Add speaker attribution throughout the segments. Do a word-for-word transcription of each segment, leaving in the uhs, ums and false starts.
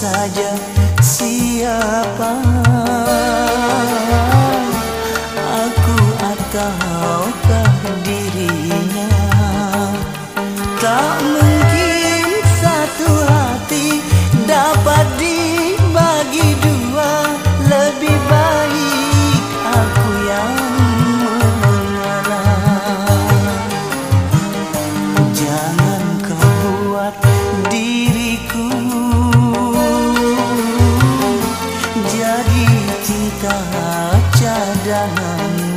Speaker 1: saja siapa aku ataukah dirinya. Tak mungkin satu hati dapat dibagi dua. Lebih baik aku yang mengalah. Jangan kau buat diriku jadi cinta cadanganmu.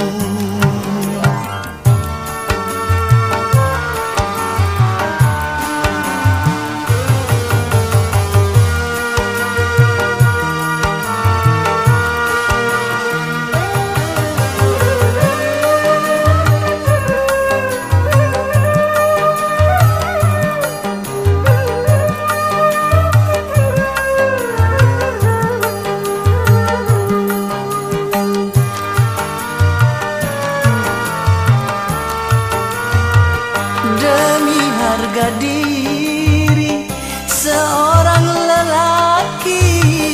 Speaker 1: Demi harga diri seorang lelaki,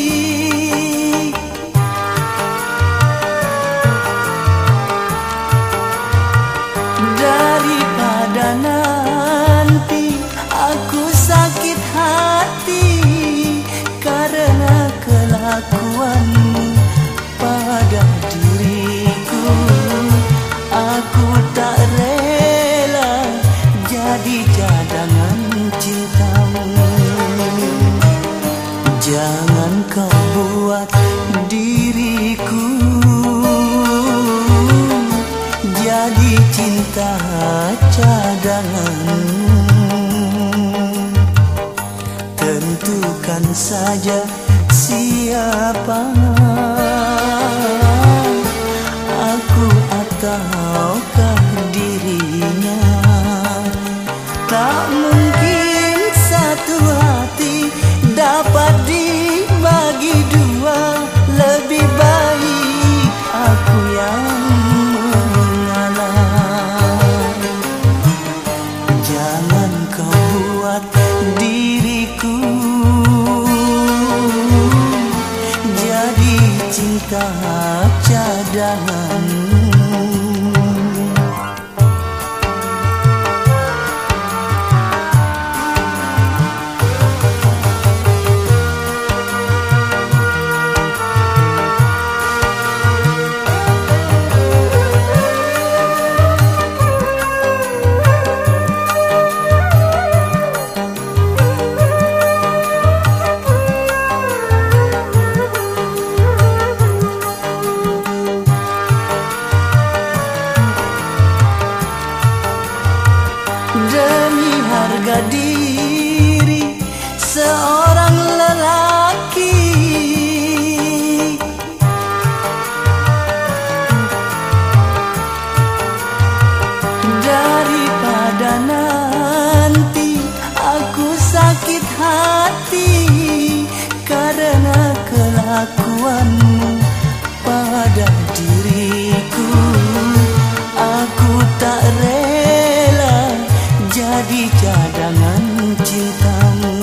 Speaker 1: daripada nanti aku sakit hati karena kelakuanmu pada diriku. Aku tak rela jadi cadangan cintamu. Jangan kau buat diriku jadi cinta cadanganmu. Tentukan saja siapa aku ataukah dirinya. Tak mungkin satu hati dapat dibagi dua. Lebih baik aku yang mengalah. Jangan kau buat diriku jadi cinta cadanganmu. Demi harga diri seorang lelaki, daripada nanti aku sakit hati karena kelakuanmu pada diriku. Aku tak rela jadi cadangan cintamu.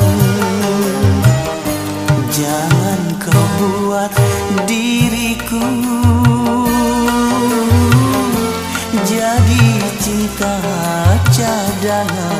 Speaker 1: Jangan kau buat diriku jadi cinta cadangan.